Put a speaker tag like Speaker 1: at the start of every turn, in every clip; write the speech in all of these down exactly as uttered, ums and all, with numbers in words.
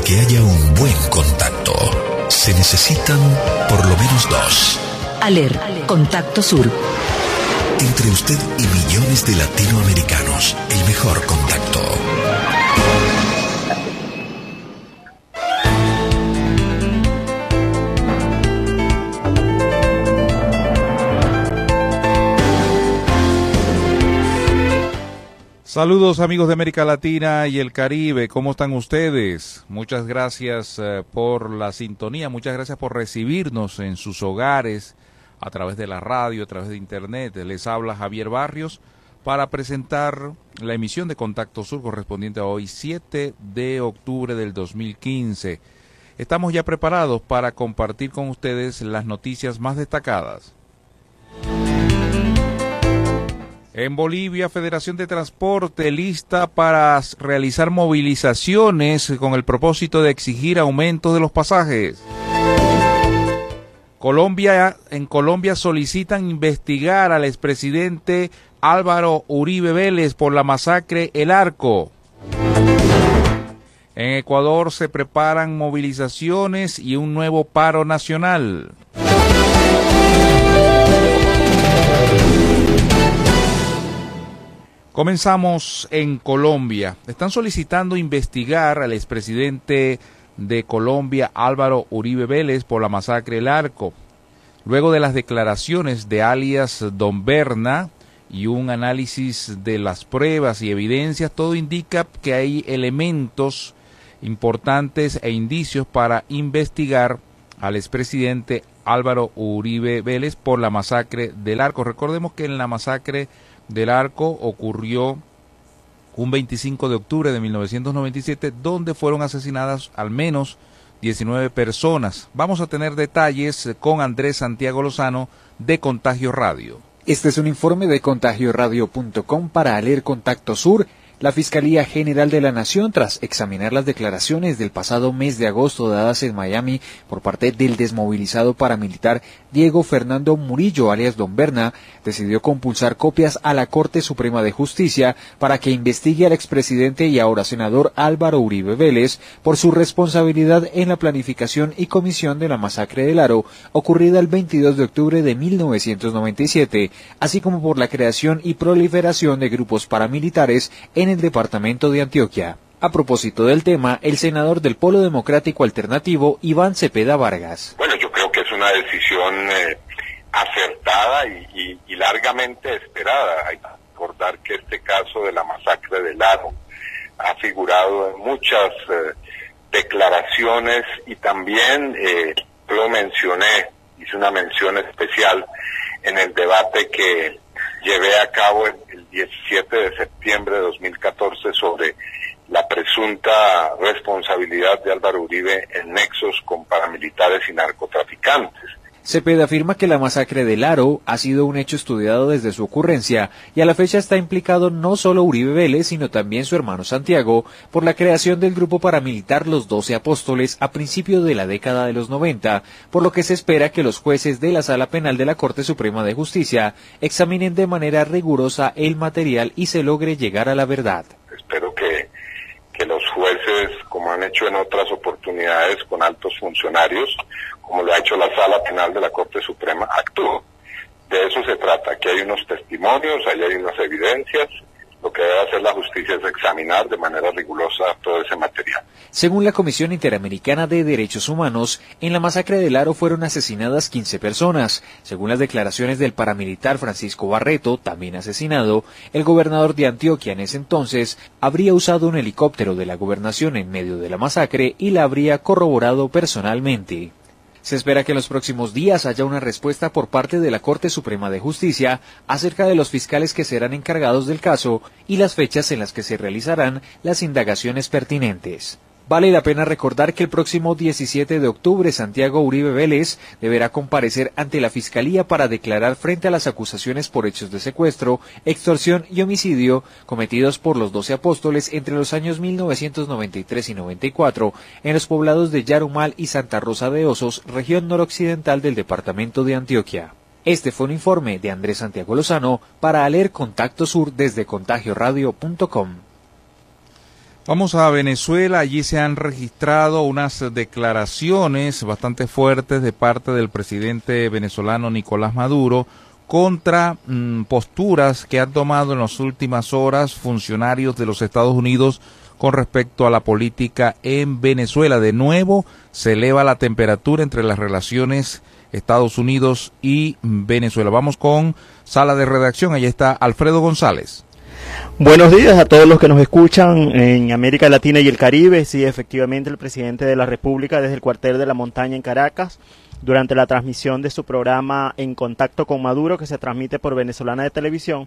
Speaker 1: que haya un buen contacto, se necesitan por lo menos dos.
Speaker 2: ALER, Contacto Sur.
Speaker 1: Entre usted y millones de latinoamericanos, el mejor contacto.
Speaker 3: Saludos amigos de América Latina y el Caribe, ¿cómo están ustedes? Muchas gracias eh, por la sintonía, muchas gracias por recibirnos en sus hogares, a través de la radio, a través de internet. Les habla Javier Barrios para presentar la emisión de Contacto Sur correspondiente a hoy, siete de octubre del dos mil quince. Estamos ya preparados para compartir con ustedes las noticias más destacadas. En Bolivia, Federación de Transporte lista para realizar movilizaciones con el propósito de exigir aumentos de los pasajes. Colombia, en Colombia solicitan investigar al expresidente Álvaro Uribe Vélez por la masacre El Arco. En Ecuador se preparan movilizaciones y un nuevo paro nacional. Comenzamos en Colombia. Están solicitando investigar al expresidente de Colombia, Álvaro Uribe Vélez, por la masacre El Arco. Luego de las declaraciones de alias Don Berna y un análisis de las pruebas y evidencias, todo indica que hay elementos importantes e indicios para investigar al expresidente Álvaro Uribe Vélez por la masacre del Arco. Recordemos que en la masacre del Arco ocurrió un veinticinco de octubre de mil novecientos noventa y siete, donde fueron asesinadas al menos diecinueve personas. Vamos a tener detalles con Andrés Santiago Lozano de Contagio Radio.
Speaker 4: Este es un informe de contagio radio punto com para ALER Contacto Sur. La Fiscalía General de la Nación, tras examinar las declaraciones del pasado mes de agosto dadas en Miami por parte del desmovilizado paramilitar Diego Fernando Murillo, alias Don Berna, decidió compulsar copias a la Corte Suprema de Justicia para que investigue al expresidente y ahora senador Álvaro Uribe Vélez por su responsabilidad en la planificación y comisión de la masacre del Aro, ocurrida el veintidós de octubre de mil novecientos noventa y siete, así como por la creación y proliferación de grupos paramilitares en el departamento de Antioquia. A propósito del tema, el senador del Polo Democrático Alternativo, Iván Cepeda Vargas.
Speaker 5: Bueno, yo creo que es una decisión eh, acertada y, y, y largamente esperada. Hay que recordar que este caso de la masacre del Aro ha figurado en muchas eh, declaraciones y también, eh, lo mencioné, hice una mención especial en el debate que llevé a cabo el, el diecisiete de septiembre de dos mil catorce sobre la presunta responsabilidad de Álvaro Uribe en nexos con paramilitares y narcotraficantes.
Speaker 4: Cepeda afirma que la masacre del Aro ha sido un hecho estudiado desde su ocurrencia y a la fecha está implicado no solo Uribe Vélez, sino también su hermano Santiago, por la creación del grupo paramilitar Los Doce Apóstoles a principios de la década de los noventa, por lo que se espera que los jueces de la Sala Penal de la Corte Suprema de Justicia examinen de manera rigurosa el material y se logre llegar a la verdad.
Speaker 5: Espero que, que los jueces, como han hecho en otras oportunidades con altos funcionarios, como lo ha hecho la Sala Penal de la Corte Suprema, actúe. De eso se trata, que hay unos testimonios, ahí hay unas evidencias. Lo que debe hacer la justicia es examinar de manera rigurosa todo ese material.
Speaker 4: Según la Comisión Interamericana de Derechos Humanos, en la masacre del Aro fueron asesinadas quince personas. Según las declaraciones del paramilitar Francisco Barreto, también asesinado, el gobernador de Antioquia en ese entonces habría usado un helicóptero de la gobernación en medio de la masacre y la habría corroborado personalmente. Se espera que en los próximos días haya una respuesta por parte de la Corte Suprema de Justicia acerca de los fiscales que serán encargados del caso y las fechas en las que se realizarán las indagaciones pertinentes. Vale la pena recordar que el próximo diecisiete de octubre Santiago Uribe Vélez deberá comparecer ante la Fiscalía para declarar frente a las acusaciones por hechos de secuestro, extorsión y homicidio cometidos por los Doce Apóstoles entre los años mil novecientos noventa y tres y noventa y cuatro en los poblados de Yarumal y Santa Rosa de Osos, región noroccidental del departamento de Antioquia. Este fue un informe de Andrés Santiago Lozano para ALER Contacto Sur desde contagio radio punto com.
Speaker 3: Vamos a Venezuela. Allí se han registrado unas declaraciones bastante fuertes de parte del presidente venezolano Nicolás Maduro contra mmm, posturas que han tomado en las últimas horas funcionarios de los Estados Unidos con respecto a la política en Venezuela. De nuevo se eleva la temperatura entre las relaciones Estados Unidos y Venezuela. Vamos con sala de redacción. Allí está Alfredo González.
Speaker 6: Buenos días a todos los que nos escuchan en América Latina y el Caribe. Sí, efectivamente, el presidente de la República desde el cuartel de la montaña en Caracas, durante la transmisión de su programa En Contacto con Maduro, que se transmite por Venezolana de Televisión,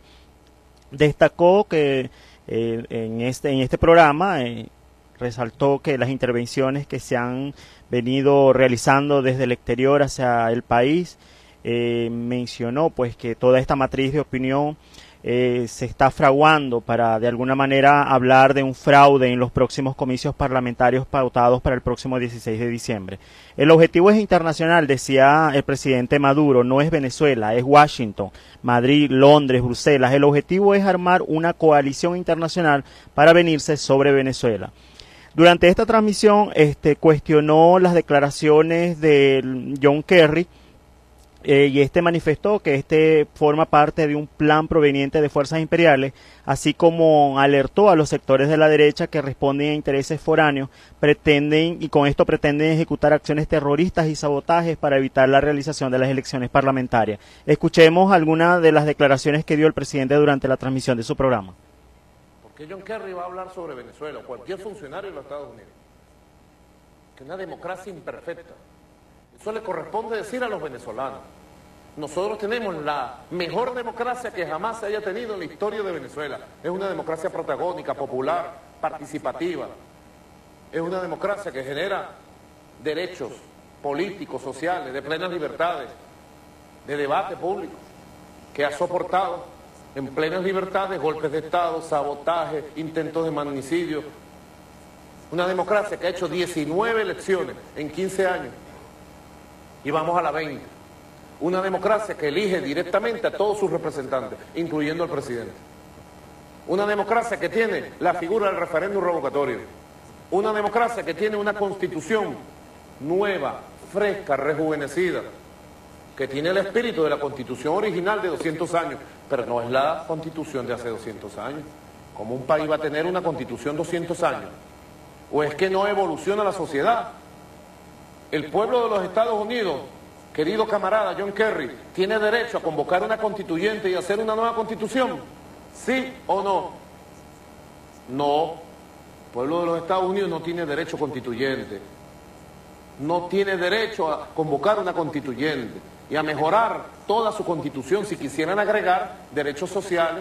Speaker 6: destacó que eh, en, este, en este programa eh, resaltó que las intervenciones que se han venido realizando desde el exterior hacia el país, eh, mencionó pues que toda esta matriz de opinión Eh, se está fraguando para de alguna manera hablar de un fraude en los próximos comicios parlamentarios pautados para el próximo dieciséis de diciembre. El objetivo es internacional, decía el presidente Maduro, no es Venezuela, es Washington, Madrid, Londres, Bruselas. El objetivo es armar una coalición internacional para venirse sobre Venezuela. Durante esta transmisión este, cuestionó las declaraciones de John Kerry, Eh, y este manifestó que este forma parte de un plan proveniente de fuerzas imperiales, así como alertó a los sectores de la derecha que responden a intereses foráneos, pretenden y con esto pretenden ejecutar acciones terroristas y sabotajes para evitar la realización de las elecciones parlamentarias. Escuchemos algunas de las declaraciones que dio el presidente durante la transmisión de su programa.
Speaker 7: ¿Por qué John Kerry va a hablar sobre Venezuela o cualquier funcionario de los Estados Unidos? Que una democracia imperfecta. Eso le corresponde decir a los venezolanos. Nosotros tenemos la mejor democracia que jamás se haya tenido en la historia de Venezuela. Es una democracia protagónica, popular, participativa. Es una democracia que genera derechos políticos, sociales, de plenas libertades, de debate público, que ha soportado en plenas libertades golpes de Estado, sabotaje, intentos de magnicidio. Una democracia que ha hecho diecinueve elecciones en quince años. Y vamos a la veinte. Una democracia que elige directamente a todos sus representantes, incluyendo al presidente. Una democracia que tiene la figura del referéndum revocatorio. Una democracia que tiene una constitución nueva, fresca, rejuvenecida, que tiene el espíritu de la constitución original de doscientos años, pero no es la constitución de hace doscientos años. ¿Cómo un país va a tener una constitución doscientos años? ¿O es que no evoluciona la sociedad? El pueblo de los Estados Unidos, querido camarada John Kerry, ¿tiene derecho a convocar una constituyente y hacer una nueva constitución? ¿Sí o no? No. El pueblo de los Estados Unidos no tiene derecho constituyente. No tiene derecho a convocar una constituyente y a mejorar toda su constitución si quisieran agregar derechos sociales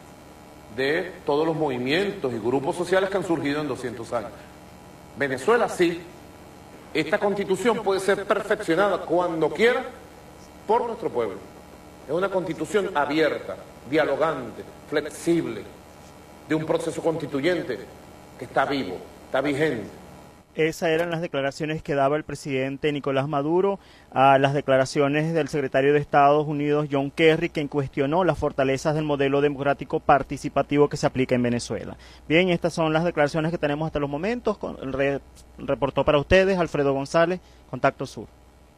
Speaker 7: de todos los movimientos y grupos sociales que han surgido en doscientos años. Venezuela sí. Esta constitución puede ser perfeccionada cuando quiera por nuestro pueblo. Es una constitución abierta, dialogante, flexible, de un proceso constituyente que está vivo, está vigente.
Speaker 6: Esas eran las declaraciones que daba el presidente Nicolás Maduro a las declaraciones del secretario de Estados Unidos John Kerry, quien cuestionó las fortalezas del modelo democrático participativo que se aplica en Venezuela. Bien, estas son las declaraciones que tenemos hasta los momentos. Re, reportó para ustedes Alfredo González, Contacto Sur.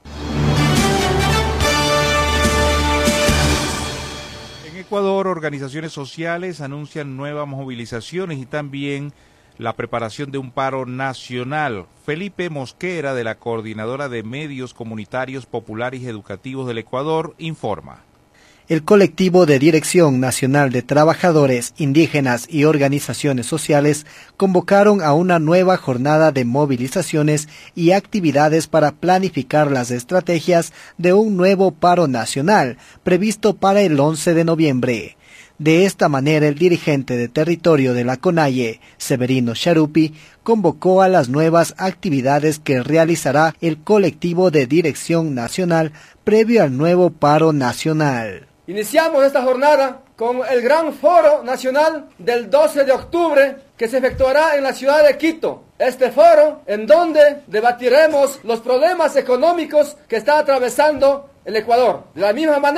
Speaker 3: En Ecuador, organizaciones sociales anuncian nuevas movilizaciones y también la preparación de un paro nacional. Felipe Mosquera, de la Coordinadora de Medios Comunitarios Populares y Educativos del Ecuador, informa.
Speaker 8: El colectivo de Dirección Nacional de Trabajadores, Indígenas y Organizaciones Sociales convocaron a una nueva jornada de movilizaciones y actividades para planificar las estrategias de un nuevo paro nacional previsto para el once de noviembre. De esta manera, el dirigente de territorio de la CONAIE, Severino Charupi, convocó a las nuevas actividades que realizará el colectivo de Dirección Nacional previo al nuevo paro nacional.
Speaker 9: Iniciamos esta jornada con el gran foro nacional del doce de octubre que se efectuará en la ciudad de Quito. Este foro en donde debatiremos los problemas económicos que está atravesando el Ecuador. De la misma manera,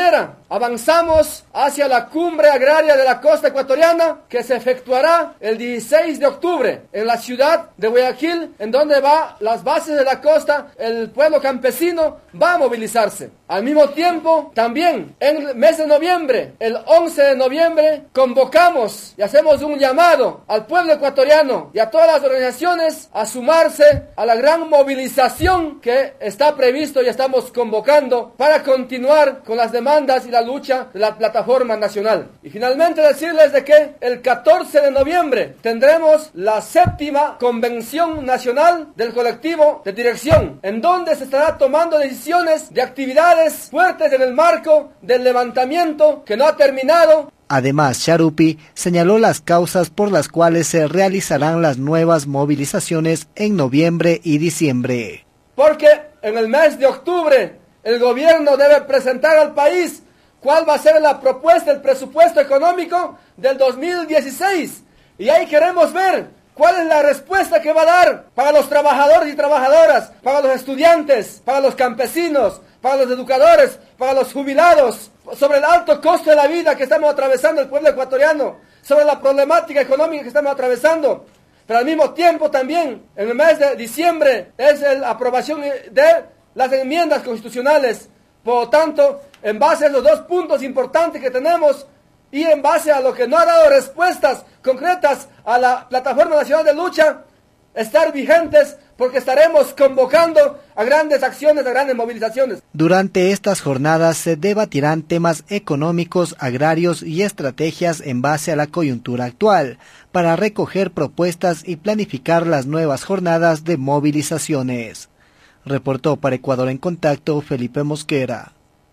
Speaker 9: avanzamos hacia la cumbre agraria de la costa ecuatoriana que se efectuará el dieciséis de octubre en la ciudad de Guayaquil, en donde va las bases de la costa, el pueblo campesino va a movilizarse. Al mismo tiempo, también en el mes de noviembre, el once de noviembre, convocamos y hacemos un llamado al pueblo ecuatoriano y a todas las organizaciones a sumarse a la gran movilización que está previsto y estamos convocando para continuar con las demandas y la lucha de la plataforma nacional. Y finalmente decirles de que el catorce de noviembre tendremos la séptima convención nacional del colectivo de dirección, en donde se estará tomando decisiones de actividades fuertes en el marco del levantamiento que no ha terminado.
Speaker 8: Además, Charupi señaló las causas por las cuales se realizarán las nuevas movilizaciones en noviembre y diciembre.
Speaker 9: Porque en el mes de octubre el gobierno debe presentar al país cuál va a ser la propuesta, el presupuesto económico del dos mil dieciséis. Y ahí queremos ver cuál es la respuesta que va a dar para los trabajadores y trabajadoras, para los estudiantes, para los campesinos, para los educadores, para los jubilados, sobre el alto costo de la vida que estamos atravesando el pueblo ecuatoriano, sobre la problemática económica que estamos atravesando. Pero al mismo tiempo también, en el mes de diciembre, es la aprobación de las enmiendas constitucionales. Por lo tanto, en base a los dos puntos importantes que tenemos y en base a lo que no ha dado respuestas concretas a la Plataforma Nacional de Lucha, estar vigentes porque estaremos convocando a grandes acciones, a grandes movilizaciones.
Speaker 8: Durante estas jornadas se debatirán temas económicos, agrarios y estrategias en base a la coyuntura actual, para recoger propuestas y planificar las nuevas jornadas de movilizaciones. Reportó para Ecuador en Contacto Felipe Mosquera.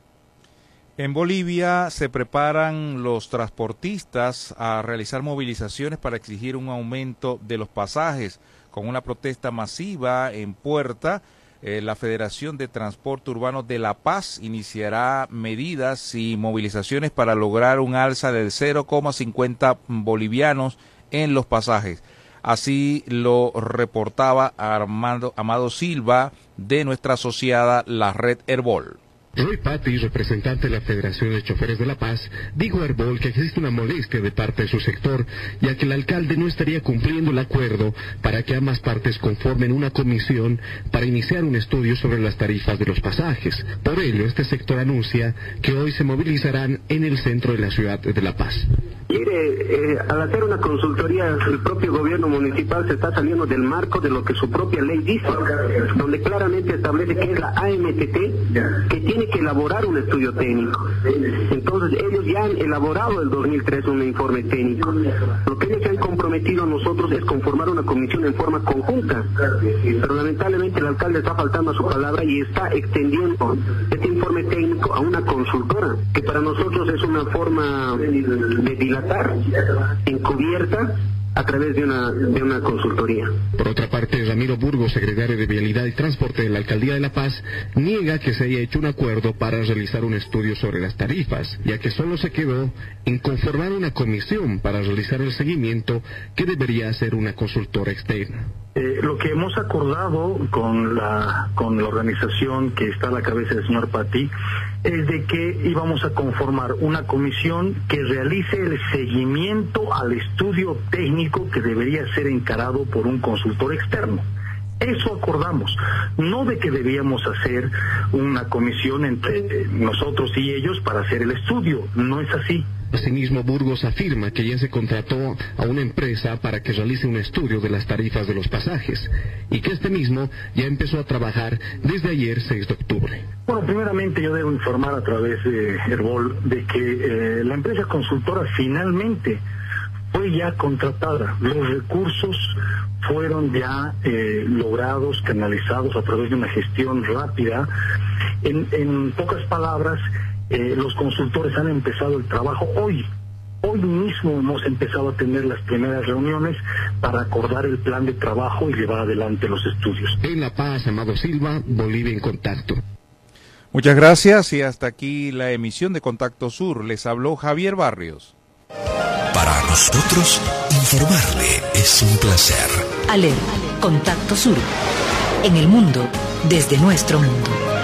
Speaker 3: En Bolivia se preparan los transportistas a realizar movilizaciones para exigir un aumento de los pasajes. Con una protesta masiva en puerta, eh, la Federación de Transporte Urbano de La Paz iniciará medidas y movilizaciones para lograr un alza del cero coma cincuenta bolivianos en los pasajes. Así lo reportaba Armando Amado Silva de nuestra asociada La Red Herbol.
Speaker 10: Roy Patti, representante de la Federación de Choferes de La Paz, dijo a Herbol que existe una molestia de parte de su sector, ya que el alcalde no estaría cumpliendo el acuerdo para que ambas partes conformen una comisión para iniciar un estudio sobre las tarifas de los pasajes. Por ello, este sector anuncia que hoy se movilizarán en el centro de la ciudad de La Paz.
Speaker 11: Mire, eh, al hacer una consultoría, el propio gobierno municipal se está saliendo del marco de lo que su propia ley dice, donde claramente establece que es la A M T T que tiene que elaborar un estudio técnico. Entonces ellos ya han elaborado el dos mil tres un informe técnico. Lo que ellos se han comprometido a nosotros es conformar una comisión en forma conjunta, pero lamentablemente el alcalde está faltando a su palabra y está extendiendo este informe técnico a una consultora, que para nosotros es una forma de dilatar encubierta a través de una, de una consultoría.
Speaker 10: Por otra parte, Ramiro Burgos, secretario de Vialidad y Transporte de la Alcaldía de La Paz, niega que se haya hecho un acuerdo para realizar un estudio sobre las tarifas, ya que solo se quedó en conformar una comisión para realizar el seguimiento que debería hacer una consultora externa.
Speaker 12: Eh, lo que hemos acordado con la con la organización que está a la cabeza del señor Patti es de que íbamos a conformar una comisión que realice el seguimiento al estudio técnico que debería ser encarado por un consultor externo. Eso acordamos, no de que debíamos hacer una comisión entre nosotros y ellos para hacer el estudio, no es así.
Speaker 10: Asimismo, Burgos afirma que ya se contrató a una empresa para que realice un estudio de las tarifas de los pasajes y que este mismo ya empezó a trabajar desde ayer, seis de octubre.
Speaker 12: Bueno, primeramente yo debo informar a través de Herbol de que eh, la empresa consultora finalmente fue ya contratada. Los recursos fueron ya eh, logrados, canalizados a través de una gestión rápida. En, en pocas palabras, eh, los consultores han empezado el trabajo hoy. Hoy mismo hemos empezado a tener las primeras reuniones para acordar el plan de trabajo y llevar adelante los estudios.
Speaker 10: En La Paz, Amado Silva, Bolivia en Contacto.
Speaker 3: Muchas gracias y hasta aquí la emisión de Contacto Sur. Les habló Javier Barrios.
Speaker 1: Para nosotros, informarle es un placer.
Speaker 2: ALER, Contacto Sur. En el mundo, desde nuestro mundo.